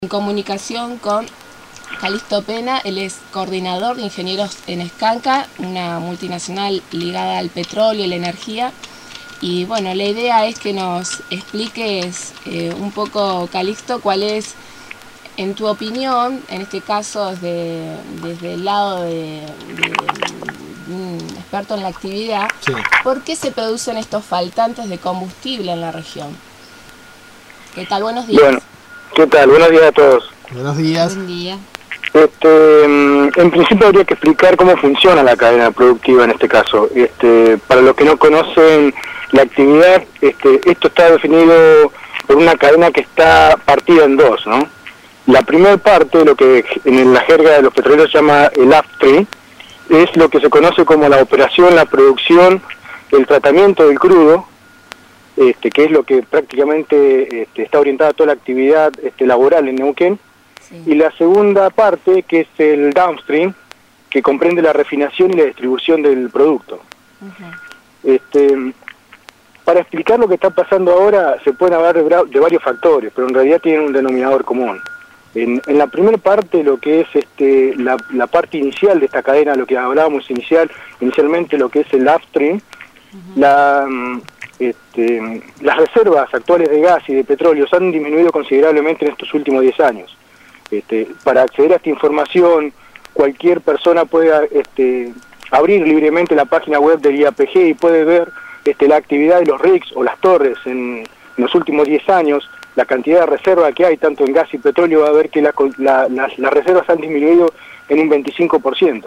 En comunicación con Calixto Pena, él es coordinador de ingenieros en Scanca, una multinacional ligada al petróleo y la energía. Y bueno, la idea es que nos expliques un poco, Calixto, cuál es, en tu opinión, en este caso desde el lado de un experto en la actividad, sí. ¿Por qué se producen estos faltantes de combustible en la región? ¿Qué tal? Buenos días. Bueno, ¿qué tal? Buenos días a todos. Buenos días. Buen día. En principio habría que explicar cómo funciona la cadena productiva en este caso. Para los que no conocen la actividad, esto está definido por una cadena que está partida en dos, ¿no? La primera parte, lo que en la jerga de los petroleros se llama el upstream, es lo que se conoce como la operación, la producción, el tratamiento del crudo, que es lo que prácticamente está orientada a toda la actividad laboral en Neuquén. Sí. Y la segunda parte, que es el downstream, que comprende la refinación y la distribución del producto. Para explicar lo que está pasando ahora, se pueden hablar de varios factores, pero en realidad tienen un denominador común. En la primera parte, lo que es la parte inicial de esta cadena, lo que hablábamos inicialmente, lo que es el upstream, las reservas actuales de gas y de petróleo se han disminuido considerablemente en estos últimos 10 años. Para acceder a esta información, cualquier persona puede abrir libremente la página web del IAPG y puede ver la actividad de los rigs o las torres en los últimos 10 años, la cantidad de reserva que hay tanto en gas y petróleo. Va a ver que las reservas han disminuido en un 25%.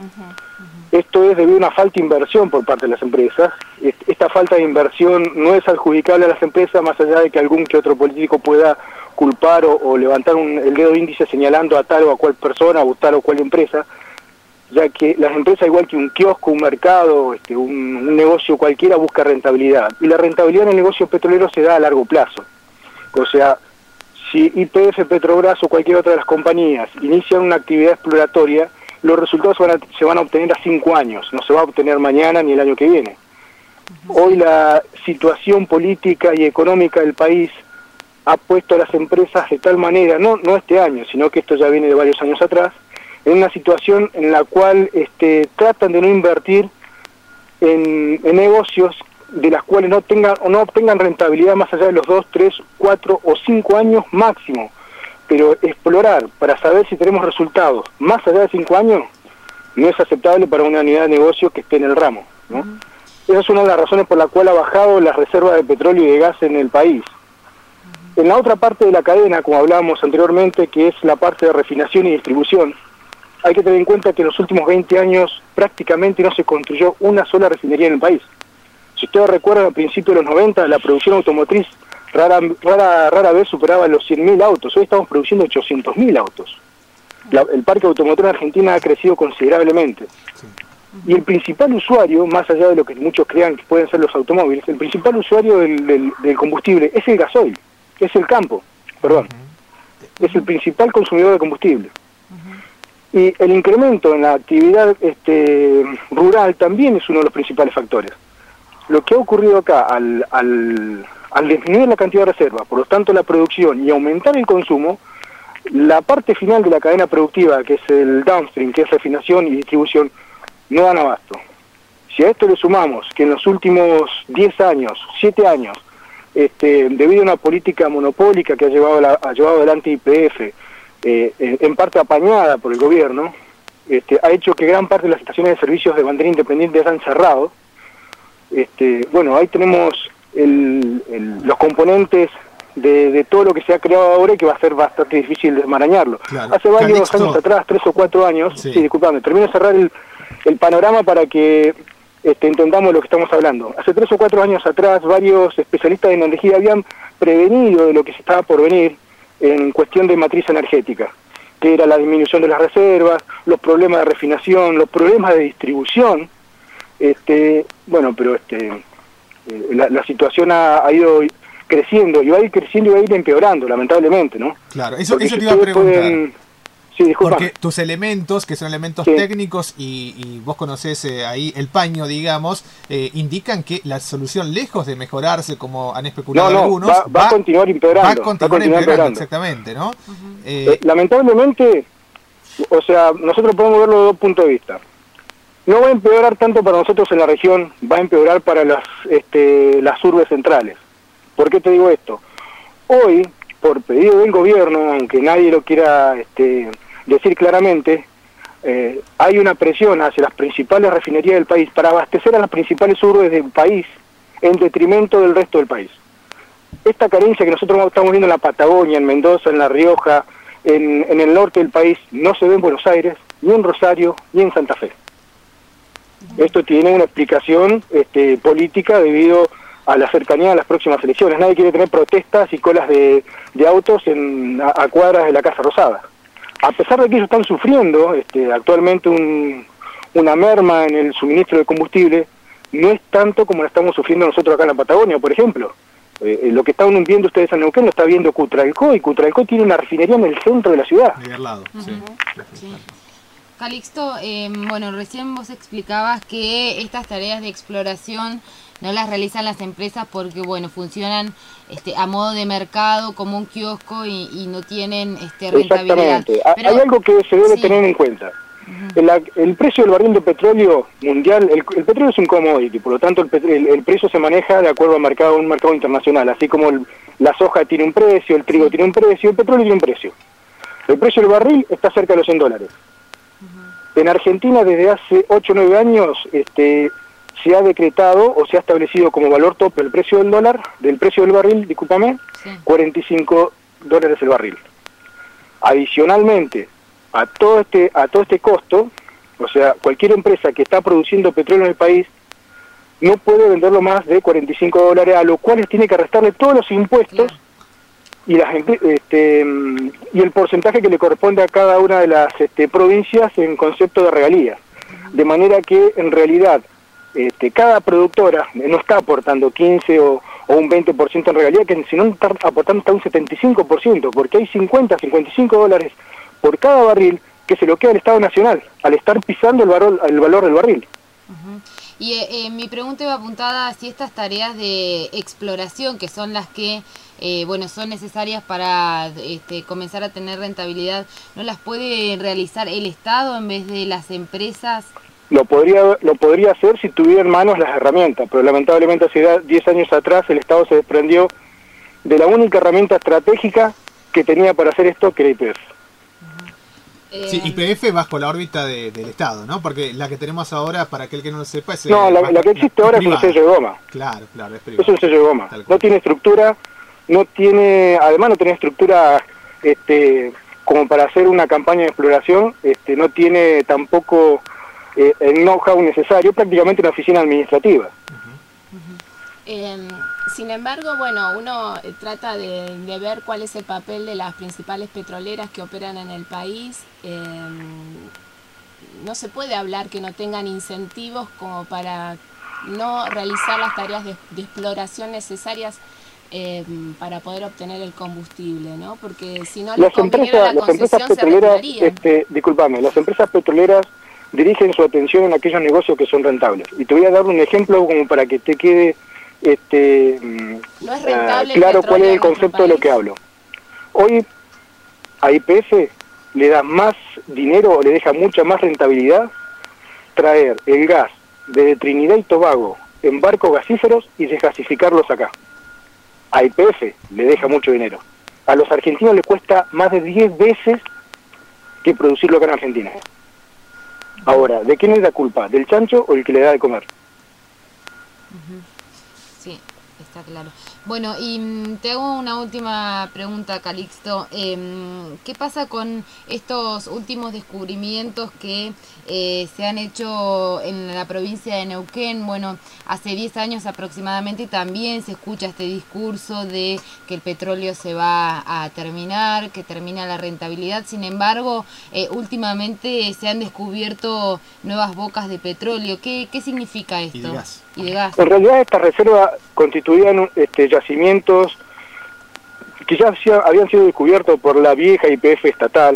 Esto es debido a una falta de inversión por parte de las empresas. Esta falta de inversión no es adjudicable a las empresas, más allá de que algún que otro político pueda culpar o levantar el dedo índice señalando a tal o a cual persona o tal o cual empresa, ya que las empresas, igual que un kiosco, un mercado, un negocio cualquiera, busca rentabilidad. Y la rentabilidad en el negocio petrolero se da a largo plazo. O sea, si YPF, Petrobras o cualquier otra de las compañías inician una actividad exploratoria, los resultados se van a obtener a 5 años, no se va a obtener mañana ni el año que viene. Hoy la situación política y económica del país ha puesto a las empresas de tal manera, no este año, sino que esto ya viene de varios años atrás, en una situación en la cual tratan de no invertir en negocios de las cuales no obtengan rentabilidad más allá de los 2, 3, 4 o 5 años máximo. Pero explorar para saber si tenemos resultados más allá de 5 años no es aceptable para una unidad de negocio que esté en el ramo, ¿no? Esa es una de las razones por la cual ha bajado las reservas de petróleo y de gas en el país. En la otra parte de la cadena, como hablábamos anteriormente, que es la parte de refinación y distribución, hay que tener en cuenta que en los últimos 20 años prácticamente no se construyó una sola refinería en el país. Si ustedes recuerdan, al principio de los 90, la producción automotriz rara vez superaba los 100.000 autos. Hoy estamos produciendo 800.000 autos. El parque automotor en Argentina ha crecido considerablemente. Sí. Y el principal usuario, más allá de lo que muchos crean que pueden ser los automóviles, el principal usuario del combustible es el gasoil, es el campo, perdón. Es el principal consumidor de combustible. Y el incremento en la actividad rural también es uno de los principales factores. Lo que ha ocurrido acá, al disminuir la cantidad de reservas, por lo tanto la producción y aumentar el consumo, la parte final de la cadena productiva, que es el downstream, que es refinación y distribución, no dan abasto. Si a esto le sumamos que en los últimos 10 años, 7 años, debido a una política monopólica que ha llevado adelante YPF, en parte apañada por el gobierno, ha hecho que gran parte de las estaciones de servicios de bandera independiente hayan cerrado. Bueno, ahí tenemos los componentes de todo lo que se ha creado ahora y que va a ser bastante difícil desmarañarlo. Claro. Hace varios años atrás, 3 o 4 años, sí, disculpame, termino de cerrar el panorama para que entendamos lo que estamos hablando. Hace 3 o 4 años atrás, varios especialistas en energía habían prevenido de lo que se estaba por venir en cuestión de matriz energética, que era la disminución de las reservas, los problemas de refinación, los problemas de distribución. Bueno, pero la situación ha ido creciendo y va a ir creciendo y va a ir empeorando, lamentablemente, ¿no? Claro, eso te iba a preguntar. Sí, disculpa. Porque tus elementos, que son elementos técnicos y vos conocés ahí el paño, digamos, indican que la solución, lejos de mejorarse como han especulado algunos, va a continuar empeorando. Va a continuar empeorando, exactamente, ¿no? Lamentablemente, o sea, nosotros podemos verlo de dos puntos de vista. No va a empeorar tanto para nosotros en la región, va a empeorar para las urbes centrales. ¿Por qué te digo esto? Hoy, por pedido del gobierno, aunque nadie lo quiera decir claramente, hay una presión hacia las principales refinerías del país para abastecer a las principales urbes del país en detrimento del resto del país. Esta carencia que nosotros estamos viendo en la Patagonia, en Mendoza, en La Rioja, en el norte del país, no se ve en Buenos Aires, ni en Rosario, ni en Santa Fe. Esto tiene una explicación política debido a la cercanía a las próximas elecciones. Nadie quiere tener protestas y colas de autos a cuadras de la Casa Rosada. A pesar de que ellos están sufriendo actualmente una merma en el suministro de combustible, no es tanto como la estamos sufriendo nosotros acá en la Patagonia, por ejemplo. Lo que están viendo ustedes en Neuquén lo está viendo Cutralcó, y Cutralcó tiene una refinería en el centro de la ciudad. Ahí al lado, sí. Calixto, bueno, recién vos explicabas que estas tareas de exploración no las realizan las empresas porque, bueno, funcionan a modo de mercado, como un kiosco, y no tienen rentabilidad. Exactamente. Pero hay algo que se debe tener en cuenta. El precio del barril de petróleo mundial, el petróleo es un commodity, por lo tanto el precio se maneja de acuerdo a un mercado internacional, así como la soja tiene un precio, el trigo tiene un precio, el petróleo tiene un precio. El precio del barril está cerca de los $100. En Argentina desde hace 8 o 9 años se ha decretado o se ha establecido como valor tope el precio del dólar, del precio del barril, discúlpame, $45 el barril. Adicionalmente a todo este costo, o sea, cualquier empresa que está produciendo petróleo en el país no puede venderlo más de $45, a lo cual tiene que restarle todos los impuestos y y el porcentaje que le corresponde a cada una de las provincias en concepto de regalías. De manera que en realidad cada productora no está aportando 15 o un 20% en regalía, que si no está aportando hasta un 75%, porque hay $55 por cada barril que se lo queda al Estado Nacional, al estar pisando el valor del barril. Y mi pregunta iba apuntada a si estas tareas de exploración, que son las que son necesarias para comenzar a tener rentabilidad, ¿no las puede realizar el Estado en vez de las empresas? Lo podría hacer si tuviera en manos las herramientas, pero lamentablemente hace 10 años atrás el Estado se desprendió de la única herramienta estratégica que tenía para hacer esto, que era YPF. Sí, YPF bajo la órbita del Estado, ¿no? Porque la que tenemos ahora, para aquel que no lo sepa, es... No, la que existe ahora es un sello de goma. Claro, es privado. Es un sello de goma. No tiene estructura, además no tiene estructura como para hacer una campaña de exploración, no tiene tampoco el know-how necesario, prácticamente una oficina administrativa. Sin embargo, bueno, uno trata de ver cuál es el papel de las principales petroleras que operan en el país. No se puede hablar que no tengan incentivos como para no realizar las tareas de exploración necesarias para poder obtener el combustible, ¿no? Porque si no les conviniera la concesión, se retirarían. Disculpame, las empresas petroleras dirigen su atención en aquellos negocios que son rentables. Y te voy a dar un ejemplo como para que te quede no es rentable claro cuál es el concepto de lo que hablo. Hoy a YPF le da más dinero o le deja mucha más rentabilidad traer el gas de Trinidad y Tobago en barcos gasíferos y desgasificarlos acá. A YPF le deja mucho dinero. A los argentinos les cuesta más de 10 veces que producirlo acá en Argentina. Ahora, ¿de quién es la culpa? ¿Del chancho o el que le da de comer? Sí, está claro. Bueno, y te hago una última pregunta, Calixto. ¿Qué pasa con estos últimos descubrimientos que se han hecho en la provincia de Neuquén? Bueno, hace 10 años aproximadamente también se escucha este discurso de que el petróleo se va a terminar, que termina la rentabilidad. Sin embargo, últimamente se han descubierto nuevas bocas de petróleo. ¿Qué significa esto? Y de gas. En realidad esta reserva constituían yacimientos que ya habían sido descubiertos por la vieja YPF estatal,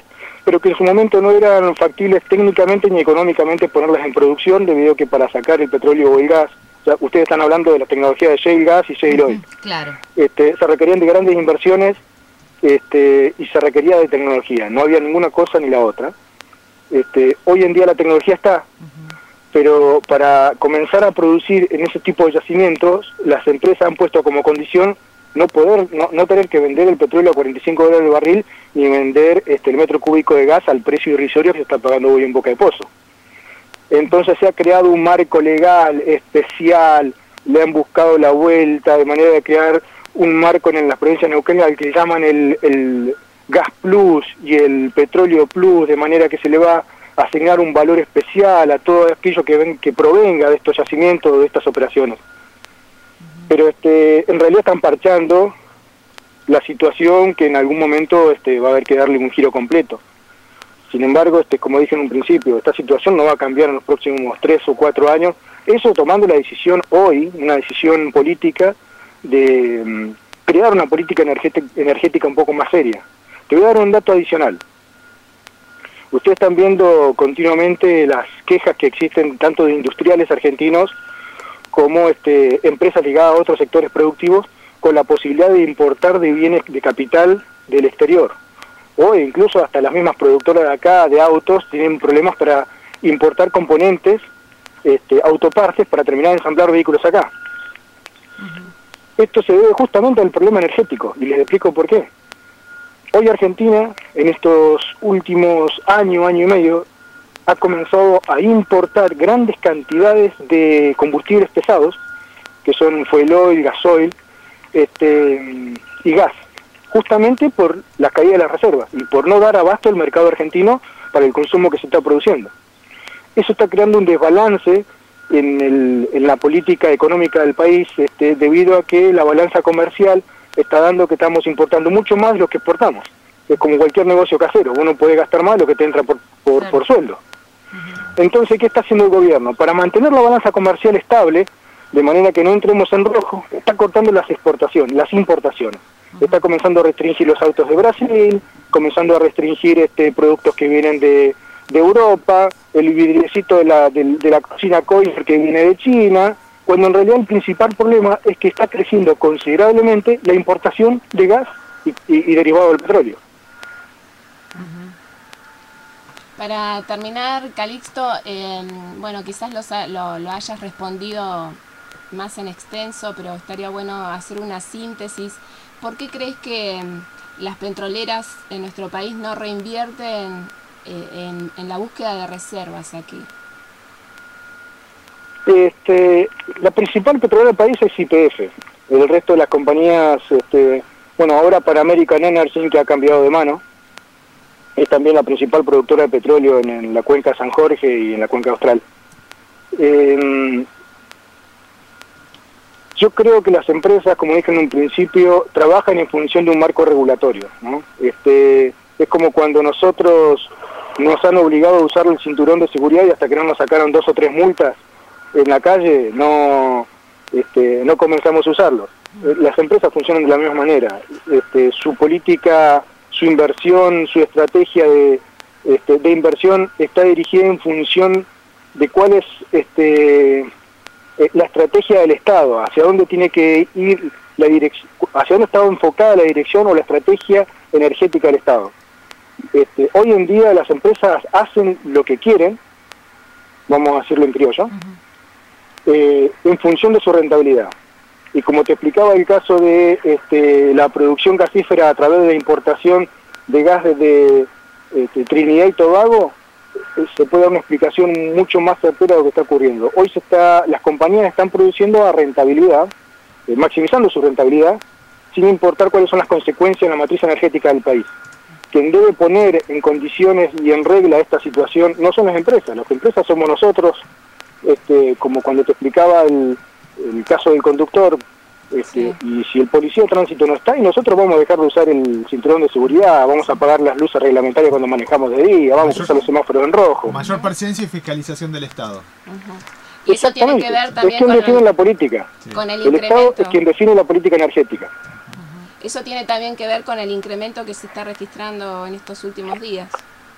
pero que en su momento no eran factibles técnicamente ni económicamente ponerlas en producción, debido a que para sacar el petróleo o el gas, o sea, ustedes están hablando de la tecnología de shale gas y shale oil, Claro. se requerían de grandes inversiones y se requería de tecnología, no había ninguna cosa ni la otra. Hoy en día la tecnología está, pero para comenzar a producir en ese tipo de yacimientos, las empresas han puesto como condición no tener que vender el petróleo a $45 el barril, ni vender el metro cúbico de gas al precio irrisorio que se está pagando hoy en Boca de Pozo. Entonces se ha creado un marco legal especial, le han buscado la vuelta de manera de crear un marco en las provincias de Neuquén al que llaman el gas plus y el petróleo plus, de manera que se le va a asignar un valor especial a todo aquello que provenga de estos yacimientos o de estas operaciones. Pero en realidad están parchando la situación que en algún momento va a haber que darle un giro completo. Sin embargo, como dije en un principio, esta situación no va a cambiar en los próximos 3 o 4 años, eso tomando la decisión hoy, una decisión política de crear una política energética un poco más seria. Te voy a dar un dato adicional. Ustedes están viendo continuamente las quejas que existen tanto de industriales argentinos como empresas ligadas a otros sectores productivos con la posibilidad de importar de bienes de capital del exterior. O incluso hasta las mismas productoras de acá de autos tienen problemas para importar componentes, autopartes para terminar de ensamblar vehículos acá. Esto se debe justamente al problema energético, y les explico por qué. Hoy Argentina, en estos últimos año y medio, ha comenzado a importar grandes cantidades de combustibles pesados, que son fuel oil, gasoil, y gas, justamente por la caída de las reservas y por no dar abasto al mercado argentino para el consumo que se está produciendo. Eso está creando un desbalance en la política económica del país, debido a que la balanza comercial está dando que estamos importando mucho más de lo que exportamos. Es como cualquier negocio casero, uno puede gastar más de lo que te entra por sueldo. Entonces, ¿qué está haciendo el gobierno? Para mantener la balanza comercial estable, de manera que no entremos en rojo, está cortando las importaciones. Está comenzando a restringir los autos de Brasil, comenzando a restringir productos que vienen de Europa, el vidriecito de la cocina Coifer que viene de China, cuando en realidad el principal problema es que está creciendo considerablemente la importación de gas y derivado del petróleo. Para terminar, Calixto, bueno, quizás lo hayas respondido más en extenso, pero estaría bueno hacer una síntesis. ¿Por qué crees que las petroleras en nuestro país no reinvierten en la búsqueda de reservas aquí? La principal petrolera del país es YPF. El resto de las compañías, bueno, ahora para American Energy, que ha cambiado de mano, es también la principal productora de petróleo en la cuenca San Jorge y en la cuenca Austral. Yo creo que las empresas, como dije en un principio, trabajan en función de un marco regulatorio, ¿no? Es como cuando nosotros nos han obligado a usar el cinturón de seguridad y hasta que no nos sacaron 2 o 3 multas en la calle, no comenzamos a usarlo. Las empresas funcionan de la misma manera. Su política, su inversión, su estrategia de inversión está dirigida en función de cuál es la estrategia del Estado, hacia dónde tiene que ir la dirección, hacia dónde está enfocada la dirección o la estrategia energética del Estado. Hoy en día las empresas hacen lo que quieren, vamos a decirlo en criollo, en función de su rentabilidad. Y como te explicaba el caso de la producción gasífera a través de la importación de gas desde Trinidad y Tobago, se puede dar una explicación mucho más certera de lo que está ocurriendo. Hoy las compañías están produciendo a rentabilidad, maximizando su rentabilidad, sin importar cuáles son las consecuencias en la matriz energética del país. Quien debe poner en condiciones y en regla esta situación no son las empresas somos nosotros, como cuando te explicaba el caso del conductor, Sí. Y si el policía de tránsito no está, y nosotros vamos a dejar de usar el cinturón de seguridad, vamos a apagar las luces reglamentarias cuando manejamos de día, vamos a usar los semáforos en rojo. Mayor presencia y fiscalización del Estado. Y eso tiene que ver también es quien define la política. Con el Estado incremento. es quien define la política energética. Eso tiene también que ver con el incremento que se está registrando en estos últimos días.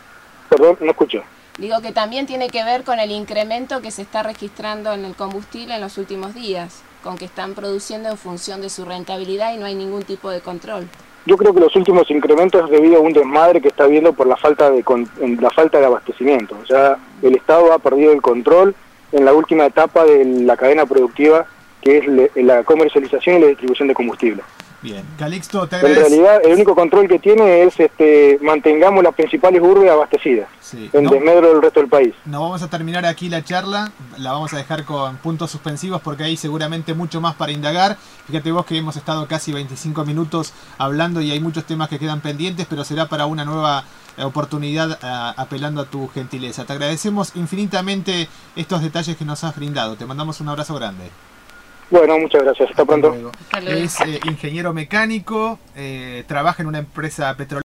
Perdón, no escucho. Digo que también tiene que ver con el incremento que se está registrando en el combustible en los últimos días, con que están produciendo en función de su rentabilidad y no hay ningún tipo de control. Yo creo que los últimos incrementos es debido a un desmadre que está habiendo por la falta de abastecimiento. O sea, el Estado ha perdido el control en la última etapa de la cadena productiva, que es la comercialización y la distribución de combustible. Bien, Calixto, te En agradezco. realidad, el único control que tiene es mantengamos las principales urbes abastecidas, Sí. en desmedro del resto del país. No vamos a terminar aquí la charla, la vamos a dejar con puntos suspensivos porque hay seguramente mucho más para indagar. Fíjate vos que hemos estado casi 25 minutos hablando y hay muchos temas que quedan pendientes, pero será para una nueva oportunidad, apelando a tu gentileza. Te agradecemos infinitamente estos detalles que nos has brindado. Te mandamos un abrazo grande. Bueno, muchas gracias. Hasta pronto. Hasta luego. Hasta luego. Es ingeniero mecánico, trabaja en una empresa petrolera.